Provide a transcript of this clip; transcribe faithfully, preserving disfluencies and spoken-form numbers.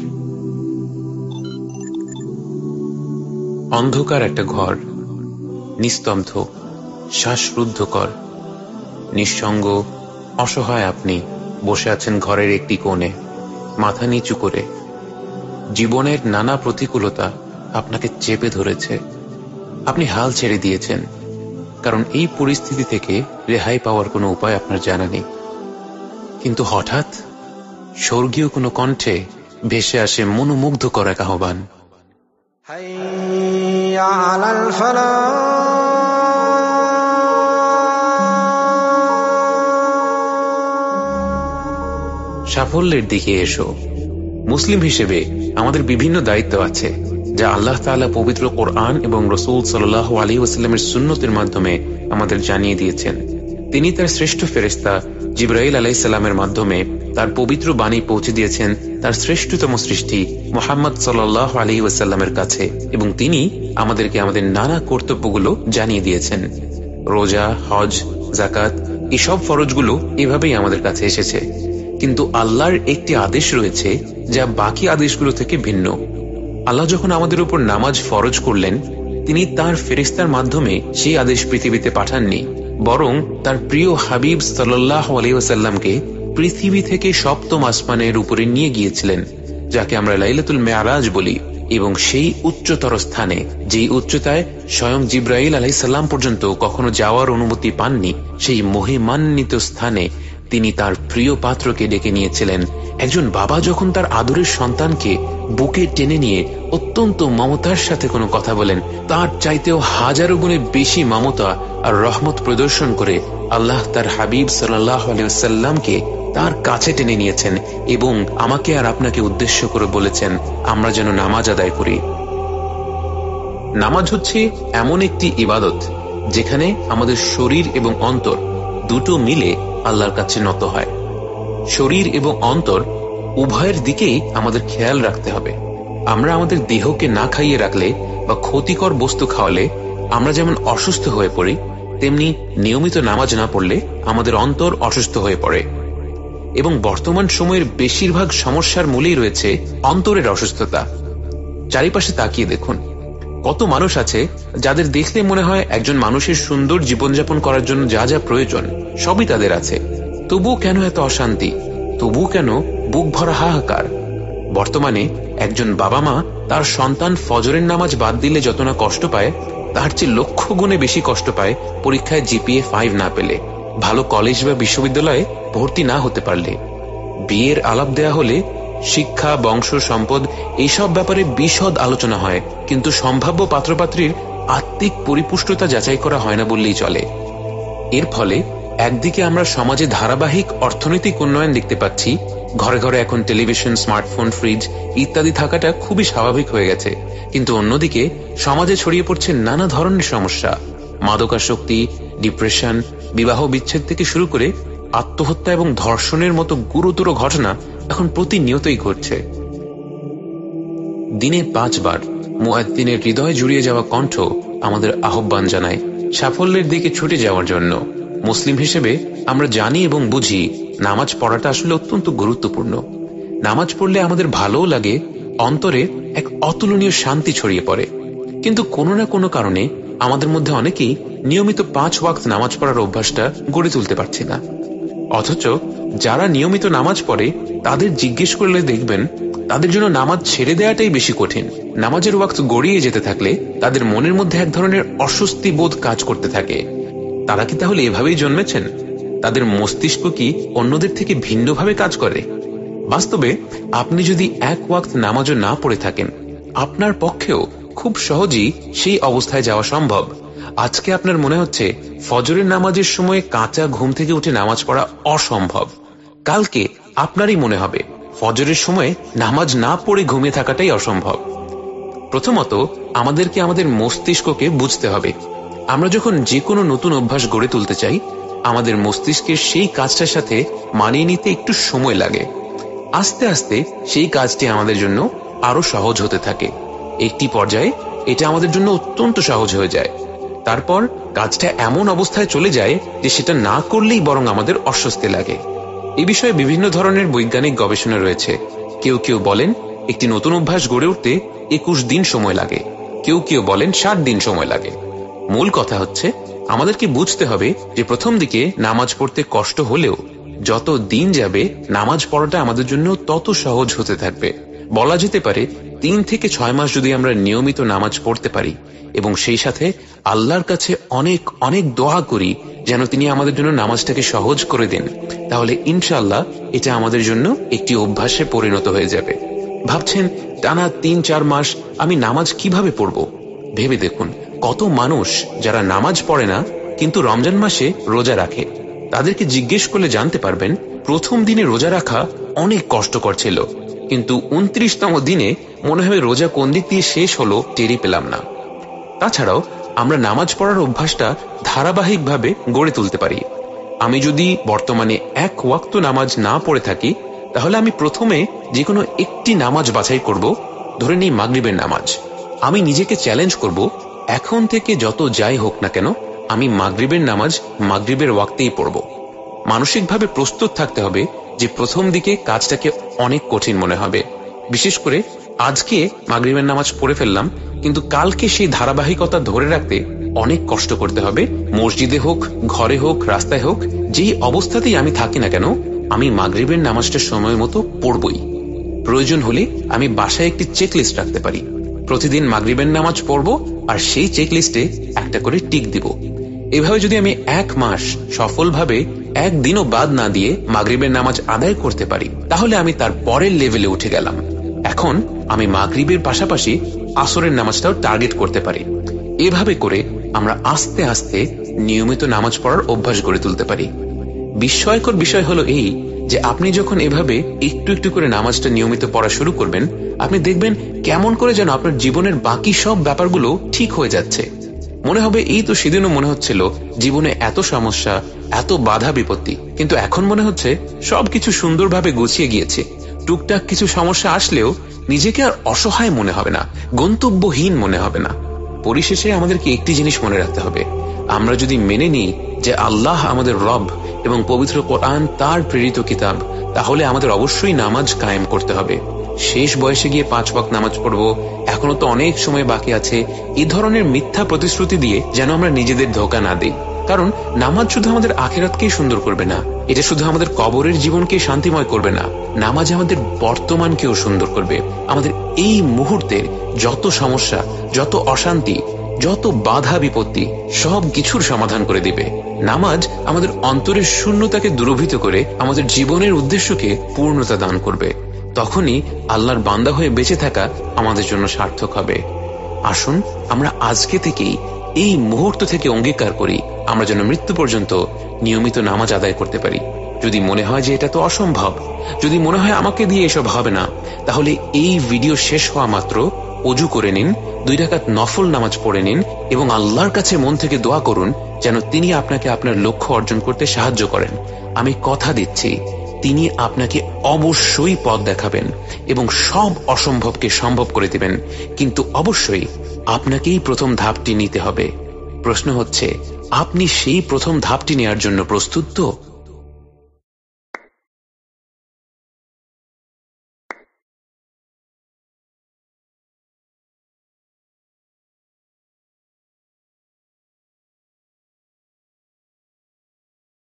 অন্ধকার একটা ঘর, নিস্তব্ধ, শ্বাসরুদ্ধকর, নিঃসঙ্গ, অসহায়। আপনি বসে আছেন ঘরের একটি কোণে, মাথা নিচু করে। জীবনের নানা প্রতিকূলতা আপনাকে চেপে ধরেছে। আপনি হাল ছেড়ে দিয়েছেন, কারণ এই পরিস্থিতি থেকে রেহাই পাওয়ার কোনো উপায় আপনার জানা নেই। কিন্তু হঠাৎ স্বর্গীয় কোনো কণ্ঠে ভেসে আসে মনোমুগ্ধকর এক আহ্বান। হাইয়া আলাল ফালাহ, সাফল্যের দিকে এসো। মুসলিম হিসেবে আমাদের বিভিন্ন দায়িত্ব আছে, যা আল্লাহ তাআলা পবিত্র কোরআন এবং রাসূল সাল্লাল্লাহু আলাইহি ওয়াসাল্লামের সুন্নতের মাধ্যমে আমাদের জানিয়ে দিয়েছেন। তিনি তার শ্রেষ্ঠ ফেরেশতা জিবরাইল আলাইহিস সালামের মাধ্যমে তার পবিত্র বাণী পৌঁছে দিয়েছেন তার শ্রেষ্ঠতম সৃষ্টি মুহাম্মদ সাল্লাল্লাহু আলাইহি ওয়াসাল্লামের কাছে, এবং তিনি আমাদেরকে আমাদের নানা কর্তব্যগুলো জানিয়ে দিয়েছেন। রোজা, হজ, যাকাত, এসব ফরজগুলো এভাবেই আমাদের কাছে এসেছে। কিন্তু আল্লাহর একটি আদেশ রয়েছে যা বাকি আদেশগুলো থেকে ভিন্ন। আল্লাহ যখন আমাদের উপর নামাজ ফরজ করলেন, তিনি তার ফেরেশতার মাধ্যমে সেই আদেশ পৃথিবীতে পাঠাননি, বরং তার প্রিয় হাবিব সাল্লাল্লাহু আলাইহি ওয়াসাল্লামকে পৃথিবী থেকে সপ্তম আসমানের উপরে নিয়ে গিয়েছিলেন, যাকে আমরা লাইলাতুল মেরাজ বলি। এবং সেই উচ্চতর স্থানে, যেই উচ্চতায় স্বয়ং জিবরাইল আলাইহিস সালাম পর্যন্ত কখনো যাওয়ার অনুমতি পাননি, সেই মহিমান্বিত স্থানে তিনি তার প্রিয় পাত্রকে ডেকে নিয়েছিলেন। একজন বাবা যখন তার আদরের সন্তানকে বুকে টেনে নিয়ে অত্যন্ত মমতার সাথে কোনো কথা বলেন, তার চাইতেও হাজারো গুণে বেশি মমতা আর রহমত প্রদর্শন করে আল্লাহ তার হাবিব সাল্লাল্লাহু আলাইহি ওয়াসাল্লামকে তার কাছে টেনে নিয়েছেন এবং আমাকে আর আপনাকে উদ্দেশ্য করে বলেছেন, আমরা যেন নামাজ আদায় করি। নামাজ হচ্ছে এমন একটি ইবাদত যেখানে আমাদের শরীর এবং অন্তর দুটো মিলে আল্লাহর কাছে নত হয়। শরীর এবং অন্তর উভয়ের দিকেই আমাদের খেয়াল রাখতে হবে। আমরা আমাদের দেহকে না খাইয়ে রাখলে বা ক্ষতিকর বস্তু খাওয়ালে আমরা যেমন অসুস্থ হয়ে পড়ি, তেমনি নিয়মিত নামাজ না পড়লে আমাদের অন্তর অসুস্থ হয়ে পড়ে। এবং বর্তমান সময়ের বেশিরভাগ সমস্যার মূলেই রয়েছে অন্তরের অসুস্থতা। চারিপাশে তাকিয়ে দেখুন, কত মানুষ আছে যাদের দেখলে মনে হয় একজন মানুষের সুন্দর জীবনযাপন করার জন্য যা যা প্রয়োজন সবই তাদের আছে, তবুও কেন এত অশান্তি, তবুও কেন বুক ভরা হাহাকার। বর্তমানে একজন বাবা মা তার সন্তান ফজরের নামাজ বাদ দিলে যত না কষ্ট পায়, তার চেয়ে লক্ষ গুণে বেশি কষ্ট পায় পরীক্ষায় জিপিএ ফাইভ না পেলে, ভালো কলেজ বা বিশ্ববিদ্যালয়ে ভর্তি না হতে পারলে। বিয়ের আলাপ দেয়া হলে শিক্ষা, বংশ, সম্পদ এইসব ব্যাপারে বিশদ আলোচনা হয়, কিন্তু সম্ভাব্য পাত্রপাত্রীর আত্মিক পরিপুষ্টতা যাচাই করা হয় না বললেই চলে। এর ফলে একদিকে আমরা সমাজে ধারাবাহিক অর্থনৈতিক উন্নয়ন দেখতে পাচ্ছি, ঘরে ঘরে এখন টেলিভিশন, স্মার্টফোন, ফ্রিজ ইত্যাদি থাকাটা খুবই স্বাভাবিক হয়ে গেছে, কিন্তু অন্যদিকে সমাজে ছড়িয়ে পড়ছে নানা ধরনের সমস্যা। মাদকাসক্তি, ডিপ্রেশন, বিবাহ বিচ্ছেদ থেকে শুরু করে আত্মহত্যা এবং ধর্ষণের মতো গুরুতর ঘটনা এখন প্রতিনিয়তই ঘটছে। দিনে পাঁচবার মুয়াজ্জিনের হৃদয় জুড়িয়ে যাওয়া কণ্ঠ আমাদের আহ্বান জানায় সাফল্যের দিকে ছুটে যাওয়ার জন্য। মুসলিম হিসেবে আমরা জানি এবং বুঝি নামাজ পড়াটা আসলে অত্যন্ত গুরুত্বপূর্ণ। নামাজ পড়লে আমাদের ভালোও লাগে, অন্তরে এক অতুলনীয় শান্তি ছড়িয়ে পড়ে। কিন্তু কোনো না কোনো কারণে আমাদের মধ্যে অনেকেই নিয়মিত পাঁচ ওয়াক্ত নামাজ পড়ার অভ্যাসটা গড়ে তুলতে পারছি না। অথচ যারা নিয়মিত নামাজ পড়ে তাদের জিজ্ঞেস করলে দেখবেন তাদের জন্য নামাজ ছেড়ে দেওয়াটাই বেশি কঠিন। নামাজের ওয়াক্ত গড়িয়ে যেতে থাকলে তাদের মনের মধ্যে এক ধরনের অস্বস্তি বোধ কাজ করতে থাকে। তারা কি তাহলে এভাবেই জন্মেছেন? তাদের মস্তিষ্ক কি অন্যদের থেকে ভিন্নভাবে কাজ করে? বাস্তবে আপনি যদি এক ওয়াক্ত নামাজও না পড়ে থাকেন, আপনার পক্ষেও খুব সহজেই সেই অবস্থায় যাওয়া সম্ভব। আজকে আপনার মনে হচ্ছে ফজরের নামাজের সময় কাঁচা ঘুম থেকে উঠে নামাজ পড়া অসম্ভব, কালকে আপনারই মনে হবে ফজরের সময় নামাজ না পড়ে ঘুমিয়ে থাকাটাই অসম্ভব। প্রথমত আমাদেরকে আমাদের মস্তিষ্ককে বুঝতে হবে। আমরা যখন যে কোনো নতুন অভ্যাস গড়ে তুলতে চাই, আমাদের মস্তিষ্কের সেই কাজটার সাথে মানিয়ে নিতে একটু সময় লাগে। আস্তে আস্তে সেই কাজটি আমাদের জন্য আরো সহজ হতে থাকে। একটি পর্যায়ে এটা আমাদের জন্য অত্যন্ত সহজ হয়ে যায়। তারপর কাজটা এমন অবস্থায় চলে যায় যে সেটা না করলেই বরং আমাদের অস্বস্তি লাগে। এই বিষয়ে বিভিন্ন ধরনের বৈজ্ঞানিক গবেষণা রয়েছে। কেউ কেউ বলেন একটি নতুন অভ্যাস গড়ে উঠতে একুশ দিন সময় লাগে, কেউ কেউ বলেন ষাট দিন সময় লাগে। মূল কথা হচ্ছে আমাদেরকে বুঝতে হবে যে প্রথম দিকে নামাজ পড়তে কষ্ট হলেও যত দিন যাবে নামাজ পড়াটা আমাদের জন্য তত সহজ হতে থাকবে। বলা যেতে পারে তিন থেকে ছয় মাস যদি আমরা নিয়মিত নামাজ পড়তে পারি এবং সেই সাথে আল্লাহর কাছে অনেক অনেক দোয়া করি যেন তিনি আমাদের জন্য নামাজটাকে সহজ করে দেন, তাহলে ইনশাআল্লাহ এটা আমাদের জন্য একটি অভ্যাসে পরিণত হয়ে যাবে। ভাবছেন টানা তিন চার মাস আমি নামাজ কিভাবে পড়ব? ভেবে দেখুন কত মানুষ যারা নামাজ পড়ে না কিন্তু রমজান মাসে রোজা রাখে। তাদেরকে জিজ্ঞেস করলে জানতে পারবেন প্রথম দিনে রোজা রাখা অনেক কষ্টকর ছিল, কিন্তু উনত্রিশতম দিনে মনে হয় রোজা কোন দিক দিয়ে শেষ হলো টেরই পেলাম না। তাছাড়াও আমরা নামাজ পড়ার অভ্যাসটা ধারাবাহিকভাবে গড়ে তুলতে পারি। আমি যদি বর্তমানে এক ওয়াক্ত নামাজ না পড়ে থাকি তাহলে আমি প্রথমে যে কোনো একটি নামাজ বাছাই করব, ধরে নিই মাগরিবের নামাজ। আমি নিজেকে চ্যালেঞ্জ করব এখন থেকে যত যাই হোক না কেন আমি মাগরিবের নামাজ মাগরিবের ওয়াক্তেই পড়ব। মানসিকভাবে প্রস্তুত থাকতে হবে যে প্রথম দিকে কাজটাকে অনেক কঠিন মনে হবে, বিশেষ করে আজকে মাগরিবের নামাজ পড়ে ফেললাম কিন্তু কালকে সেই ধারাবাহিকতা ধরে রাখতে অনেক কষ্ট করতে হবে। মসজিদে হোক, ঘরে হোক, রাস্তায় হোক, যেই অবস্থাতেই আমি থাকি না কেন আমি মাগরিবের নামাজটা সময় মতো পড়বই। প্রয়োজন হলে আমি বাসায় একটি চেকলিস্ট রাখতে পারি, প্রতিদিন মাগরিবের নামাজ পড়ব আর সেই চেকলিস্টে একটা করে টিক দিব। এভাবে যদি আমি এক মাস সফলভাবে একদিনও বাদ না দিয়ে মাগরিবের নামাজ আদায় করতে পারি তাহলে আমি তার পরের লেভেলে উঠে গেলাম। এখন আমি মাগরিবের পাশাপাশি আসরের নামাজটাও টার্গেট করতে পারি। এভাবে করে আমরা আস্তে আস্তে নিয়মিত নামাজ পড়ার অভ্যাস গড়ে তুলতে পারি। বিস্ময়কর বিষয় হলো এই যে আপনি যখন এভাবে একটু একটু করে নামাজটা নিয়মিত পড়া শুরু করবেন আপনি দেখবেন কেমন করে যেন আপনার জীবনের বাকি সব ব্যাপারগুলো ঠিক হয়ে যাচ্ছে। মনে হবে এই তো সেদিনও মনে হচ্ছিল জীবনে এত সমস্যা, এত বাধা বিপত্তি, কিন্তু এখন মনে হচ্ছে সবকিছু সুন্দরভাবে গুছিয়ে গিয়েছে। টুকটাক কিছু সমস্যা আসলেও নিজেকে আর অসহায় মনে হবে না, গন্তব্যহীন মনে হবে না। পরিশেষে আমাদেরকে একটি জিনিস মনে রাখতে হবে, আমরা যদি মেনে নিই যে আল্লাহ আমাদের রব এবং পবিত্র কোরআন তার প্রেরিত কিতাব, তাহলে আমাদের অবশ্যই নামাজ কায়েম করতে হবে। শেষ বয়সে গিয়ে পাঁচ ওয়াক্ত নামাজ পড়বো, এখনো তো অনেক সময় বাকি আছে, এই ধরনের মিথ্যা প্রতিশ্রুতি দিয়ে যেন আমরা নিজেদের ধোঁকা না দিই। কারণ নামাজ শুধু আমাদের আখিরাতকেই সুন্দর করবে না, এটা শুধু আমাদের কবরের জীবনকে শান্তিময় করবে না, নামাজ আমাদের বর্তমানকেও সুন্দর করবে। আমাদের এই মুহূর্তের যত সমস্যা, যত অশান্তি, যত বাধা বিপত্তি সব কিছুর সমাধান করে দিবে। নামাজ আমাদের অন্তরের শূন্যতাকে দূরীভূত করে আমাদের জীবনের উদ্দেশ্যকে পূর্ণতা দান করবে। তখনই আল্লাহর বান্দা হয়ে বেঁচে থাকা আমাদের জন্য সার্থক হবে। আসুন আমরা আজকে থেকেই এই মুহূর্ত থেকে অঙ্গীকার করি আমরা যেন মৃত্যু পর্যন্ত নিয়মিত নামাজ আদায় করতে পারি। যদি মনে হয় যে এটা তো অসম্ভব, যদি মনে হয় আমাকে দিয়ে এসব হবে না, তাহলে এই ভিডিও শেষ হওয়া মাত্র ওযু করে নিন, দুই রাকাত নফল নামাজ পড়ে নিন এবং আল্লাহর কাছে মন থেকে দোয়া করুন যেন তিনি আপনাকে আপনার লক্ষ্য অর্জন করতে সাহায্য করেন। আমি কথা দিচ্ছি তিনি আপনাকে অবশ্যই পথ দেখাবেন এবং সব অসম্ভবকে সম্ভব করে দিবেন, কিন্তু অবশ্যই আপনাকেই প্রথম ধাপটি নিতে হবে। প্রশ্ন হচ্ছে আপনি সেই প্রথম ধাপটি নেওয়ার জন্য প্রস্তুত তো?